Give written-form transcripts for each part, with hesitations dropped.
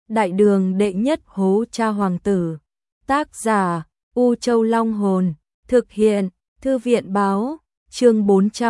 Đại đường đệ nhất hố cha hoàng tử. Tác giả U Châu Long Hồn. Thực hiện Thư viện Báo. Chương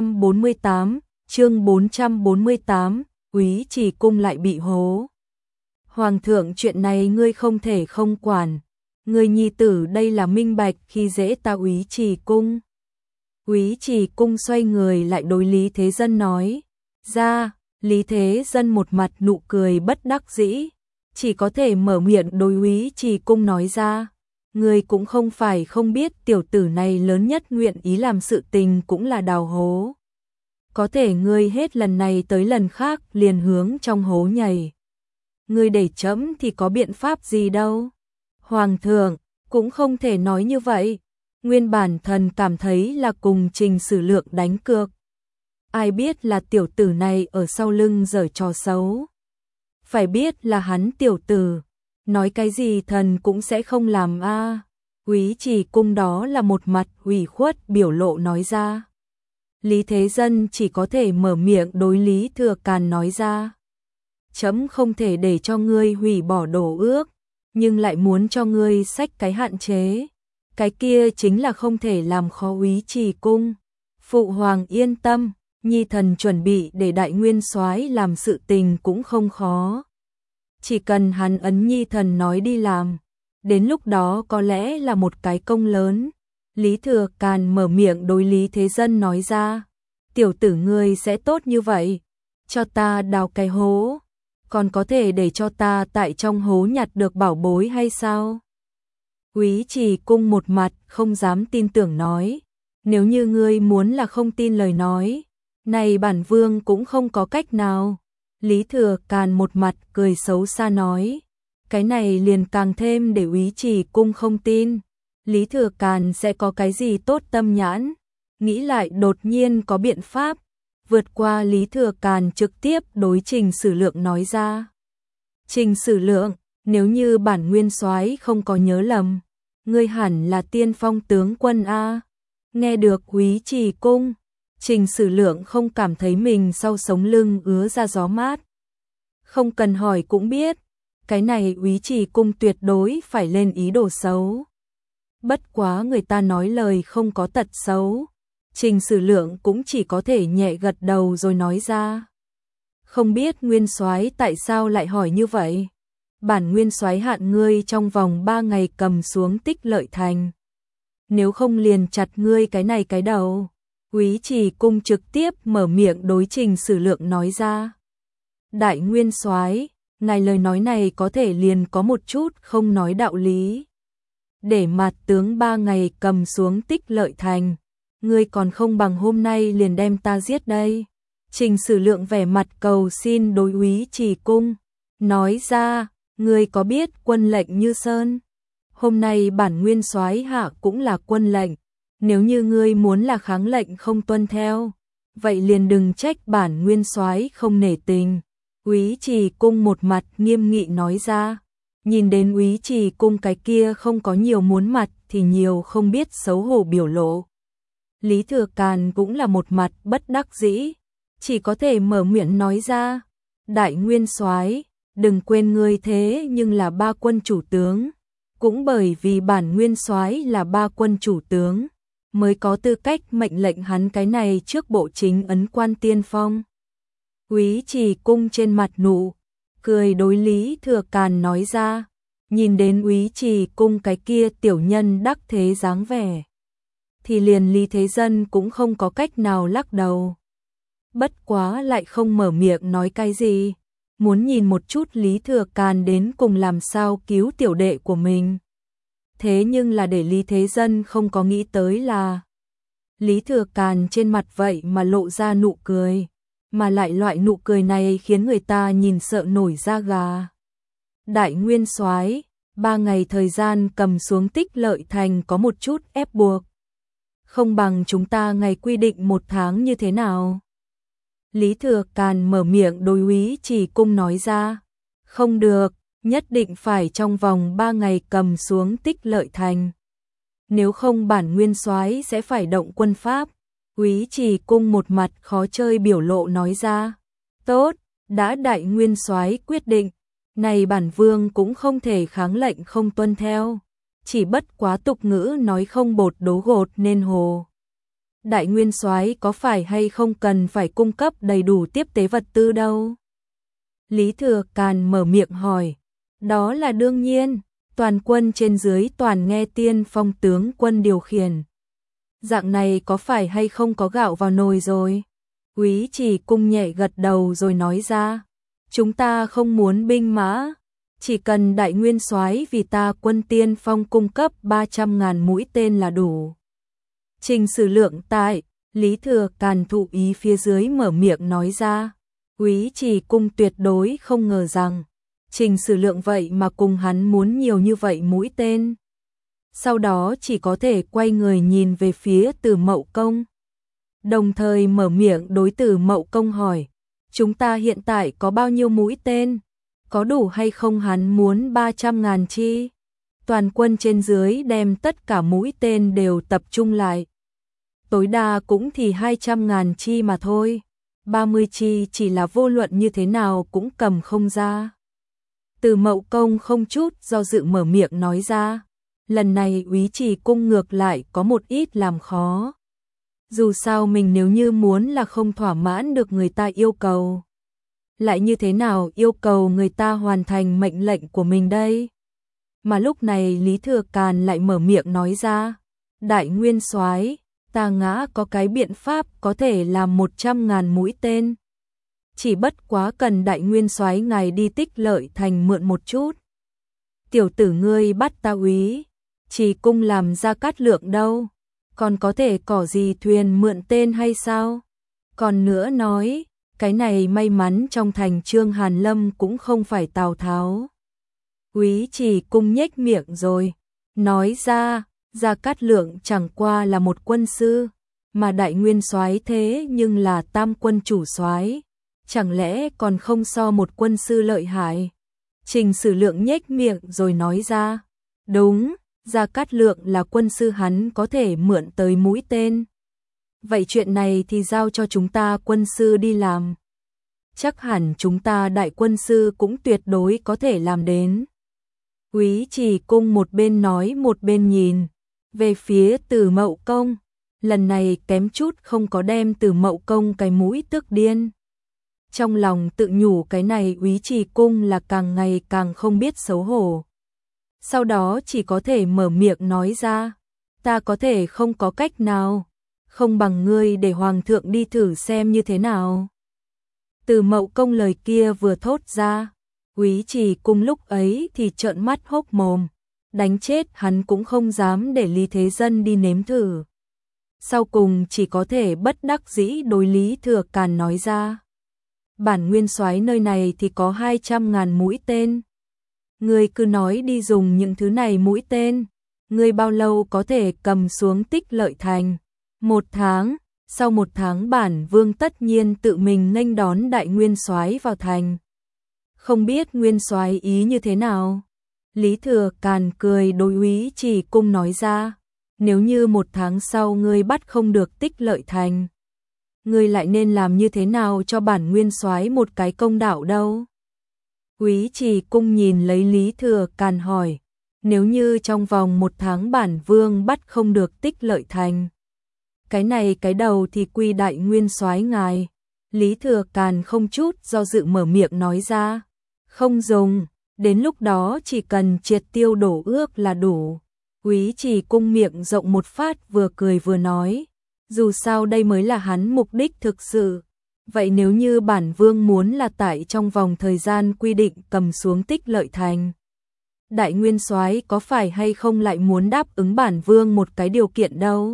448. Úy Trì cung lại bị hố. Hoàng thượng, chuyện này ngươi không thể không quản. Người nhi tử đây là minh bạch khi dễ ta Úy Trì cung. Úy Trì cung xoay người lại đối Lý Thế Dân nói ra. Lý Thế Dân một mặt nụ cười bất đắc dĩ, chỉ có thể mở miệng đối Úy Trì cung nói ra. Ngươi cũng không phải không biết tiểu tử này lớn nhất nguyện ý làm sự tình cũng là đào hố. Có thể ngươi hết lần này tới lần khác liền hướng trong hố nhảy. Ngươi để chấm thì có biện pháp gì đâu. Hoàng thượng, cũng không thể nói như vậy. Nguyên bản thần cảm thấy là cùng Trình Sử Lượng đánh cược. Ai biết là tiểu tử này ở sau lưng giở trò xấu. Phải biết là hắn tiểu tử, nói cái gì thần cũng sẽ không làm a. Úy Trì cung đó là một mặt ủy khuất biểu lộ nói ra. Lý Thế Dân chỉ có thể mở miệng đối Lý Thừa Càn nói ra. Chấm không thể để cho ngươi hủy bỏ đổ ước, nhưng lại muốn cho ngươi xách cái hạn chế. Cái kia chính là không thể làm khó Úy Trì cung. Phụ hoàng yên tâm, nhi thần chuẩn bị để đại nguyên soái làm sự tình cũng không khó. Chỉ cần hắn ấn nhi thần nói đi làm, đến lúc đó có lẽ là một cái công lớn. Lý Thừa Càn mở miệng đối Lý Thế Dân nói ra. Tiểu tử ngươi sẽ tốt như vậy, cho ta đào cái hố, còn có thể để cho ta tại trong hố nhặt được bảo bối hay sao? Úy Trì cung một mặt không dám tin tưởng nói. Nếu như ngươi muốn là không tin lời nói, này bản vương cũng không có cách nào. Lý Thừa Càn một mặt cười xấu xa nói. Cái này liền càng thêm để Úy Trì cung không tin. Lý Thừa Càn sẽ có cái gì tốt tâm nhãn. Nghĩ lại đột nhiên có biện pháp. Vượt qua Lý Thừa Càn trực tiếp đối Trình Sử Lượng nói ra. Trình Sử Lượng, nếu như bản nguyên soái không có nhớ lầm, ngươi hẳn là Tiên Phong tướng quân a. Nghe được Úy Trì cung, Trình Sử Lượng không cảm thấy mình sau sống lưng ứa ra gió mát. Không cần hỏi cũng biết, cái này Úy Trì cung tuyệt đối phải lên ý đồ xấu. Bất quá người ta nói lời không có tật xấu, Trình Sử Lượng cũng chỉ có thể nhẹ gật đầu rồi nói ra. Không biết nguyên soái tại sao lại hỏi như vậy? Bản nguyên soái hạn ngươi trong vòng 3 ngày cầm xuống Tích Lợi Thành. Nếu không liền chặt ngươi cái này cái đầu. Úy Trì cung trực tiếp mở miệng đối Trình Sử Lượng nói ra. Đại nguyên soái, ngài lời nói này có thể liền có một chút không nói đạo lý. Để mặt tướng 3 ngày cầm xuống Tích Lợi Thành, ngươi còn không bằng hôm nay liền đem ta giết đây. Trình Sử Lượng vẻ mặt cầu xin đối Úy Trì cung, nói ra, ngươi có biết quân lệnh như sơn? Hôm nay bản nguyên soái hạ cũng là quân lệnh, nếu như ngươi muốn là kháng lệnh không tuân theo, vậy liền đừng trách bản nguyên soái không nể tình. Úy Trì cung một mặt nghiêm nghị nói ra. Nhìn đến Úy Trì cung cái kia không có nhiều muốn mặt thì nhiều không biết xấu hổ biểu lộ. Lý Thừa Càn cũng là một mặt bất đắc dĩ, chỉ có thể mở miệng nói ra. Đại nguyên soái, đừng quên ngươi thế nhưng là 3 quân chủ tướng, cũng bởi vì bản nguyên soái là 3 quân chủ tướng, mới có tư cách mệnh lệnh hắn cái này trước bộ chính ấn quan tiên phong. Úy Trì cung trên mặt nụ cười đối Lý Thừa Càn nói ra. Nhìn đến Úy Trì cung cái kia tiểu nhân đắc thế dáng vẻ, thì liền Lý Thế Dân cũng không có cách nào lắc đầu. Bất quá lại không mở miệng nói cái gì, muốn nhìn một chút Lý Thừa Càn đến cùng làm sao cứu tiểu đệ của mình. Thế nhưng là để Lý Thế Dân không có nghĩ tới là Lý Thừa Càn trên mặt vậy mà lộ ra nụ cười, mà lại loại nụ cười này khiến người ta nhìn sợ nổi da gà. Đại nguyên soái, 3 ngày thời gian cầm xuống Tích Lợi Thành có một chút ép buộc. Không bằng chúng ta ngày quy định 1 tháng như thế nào? Lý Thừa Càn mở miệng đối Úy Trì cung nói ra. Không được, nhất định phải trong vòng 3 ngày cầm xuống Tích Lợi Thành. Nếu không bản nguyên soái sẽ phải động quân pháp. Úy Trì cung một mặt khó chơi biểu lộ nói ra. Tốt, đã đại nguyên soái quyết định, Này bản vương cũng không thể kháng lệnh không tuân theo, chỉ bất quá tục ngữ nói không bột đố gột nên hồ. Đại nguyên soái có phải hay không cần phải cung cấp đầy đủ tiếp tế vật tư đâu? Lý Thừa Càn mở miệng hỏi. Đó là đương nhiên, toàn quân trên dưới toàn nghe Tiên Phong tướng quân điều khiển. Dạng này có phải hay không có gạo vào nồi rồi? Úy Trì Cung nhẹ gật đầu rồi nói ra. Chúng ta không muốn binh mã, chỉ cần đại nguyên soái vì ta quân Tiên Phong cung cấp 300.000 mũi tên là đủ. Trình Sử Lượng tại, Lý Thừa Càn thụ ý phía dưới mở miệng nói ra. Úy Trì Cung tuyệt đối không ngờ rằng Trình Sử Lượng vậy mà cùng hắn muốn nhiều như vậy mũi tên. Sau đó chỉ có thể quay người nhìn về phía Từ Mậu Công. Đồng thời mở miệng đối Từ Mậu Công hỏi. Chúng ta hiện tại có bao nhiêu mũi tên? Có đủ hay không hắn muốn 300.000 chi? Toàn quân trên dưới đem tất cả mũi tên đều tập trung lại. Tối đa cũng thì 200.000 chi mà thôi. 30 chi chỉ là vô luận như thế nào cũng cầm không ra. Từ Mậu Công không chút do dự mở miệng nói ra. Lần này Úy Trì Cung ngược lại có một ít làm khó. Dù sao mình nếu như muốn là không thỏa mãn được người ta yêu cầu, lại như thế nào yêu cầu người ta hoàn thành mệnh lệnh của mình đây? Mà lúc này Lý Thừa Càn lại mở miệng nói ra. Đại nguyên soái, ta ngã có cái biện pháp có thể làm 100.000 mũi tên. Chỉ bất quá cần đại nguyên soái ngài đi Tích Lợi Thành mượn một chút. Tiểu tử ngươi bắt ta Úy Trì Cung làm Gia Cát Lượng đâu? Còn có thể cỏ gì thuyền mượn tên hay sao? Còn nữa nói, cái này may mắn trong thành Trương Hàn Lâm cũng không phải Tào Tháo. Úy Trì Cung nhếch miệng rồi, nói ra, Gia Cát Lượng chẳng qua là một quân sư, mà đại nguyên soái thế nhưng là tam quân chủ soái, chẳng lẽ còn không so một quân sư lợi hại? Trình Sử Lượng nhếch miệng rồi nói ra, đúng, Gia Cát Lượng là quân sư hắn có thể mượn tới mũi tên. Vậy chuyện này thì giao cho chúng ta quân sư đi làm. Chắc hẳn chúng ta đại quân sư cũng tuyệt đối có thể làm đến. Úy Trì Cung một bên nói một bên nhìn về phía Từ Mậu Công, lần này kém chút không có đem Từ Mậu Công cái mũi tức điên. Trong lòng tự nhủ cái này Úy Trì Cung là càng ngày càng không biết xấu hổ. Sau đó chỉ có thể mở miệng nói ra, ta có thể không có cách nào, không bằng ngươi để hoàng thượng đi thử xem như thế nào. Từ Mậu Công lời kia vừa thốt ra, Úy Trì Cung lúc ấy thì trợn mắt hốc mồm, đánh chết hắn cũng không dám để Lý Thế Dân đi nếm thử. Sau cùng chỉ có thể bất đắc dĩ đối Lý Thừa Càn nói ra. Bản nguyên soái nơi này thì có 200.000 mũi tên. Ngươi cứ nói đi dùng những thứ này mũi tên, ngươi bao lâu có thể cầm xuống Tích Lợi Thành? 1 tháng, sau 1 tháng bản vương tất nhiên tự mình nghênh đón đại nguyên soái vào thành. Không biết nguyên soái ý như thế nào? Lý Thừa Càn cười đối Úy Trì Cung nói ra, nếu như 1 tháng sau ngươi bắt không được Tích Lợi Thành, ngươi lại nên làm như thế nào cho bản nguyên soái một cái công đạo đâu? Úy Trì Cung nhìn lấy Lý Thừa Càn hỏi, nếu như trong vòng 1 tháng bản vương bắt không được Tích Lợi Thành, cái này cái đầu thì quy đại nguyên soái ngài. Lý Thừa Càn không chút do dự mở miệng nói ra, không dùng, đến lúc đó chỉ cần triệt tiêu đổ ước là đủ. Úy Trì Cung miệng rộng một phát vừa cười vừa nói, dù sao đây mới là hắn mục đích thực sự. Vậy nếu như bản vương muốn là tại trong vòng thời gian quy định cầm xuống Tích Lợi Thành, đại nguyên soái có phải hay không lại muốn đáp ứng bản vương một cái điều kiện đâu?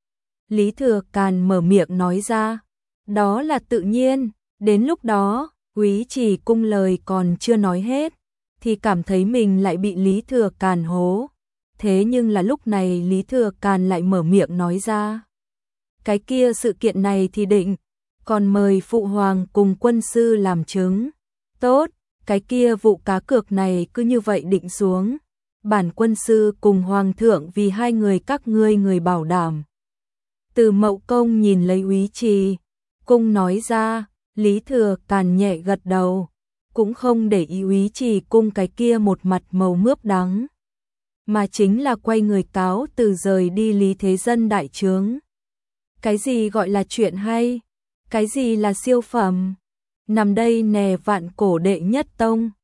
Lý Thừa Càn mở miệng nói ra, đó là tự nhiên, đến lúc đó, Úy Trì Cung lời còn chưa nói hết, thì cảm thấy mình lại bị Lý Thừa Càn hố. Thế nhưng là lúc này Lý Thừa Càn lại mở miệng nói ra, cái kia sự kiện này thì định, còn mời phụ hoàng cùng quân sư làm chứng. Tốt, cái kia vụ cá cược này cứ như vậy định xuống. Bản quân sư cùng hoàng thượng vì hai người các ngươi người bảo đảm. Từ Mậu Công nhìn lấy Úy Trì Cung nói ra, Lý Thừa Càn nhẹ gật đầu. cũng không để ý Úy Trì Cung cái kia một mặt màu mướp đắng, mà chính là quay người cáo từ rời đi Lý Thế Dân đại trướng. Cái gì gọi là chuyện hay? Cái gì là siêu phẩm? Nằm đây nè vạn cổ đệ nhất tông.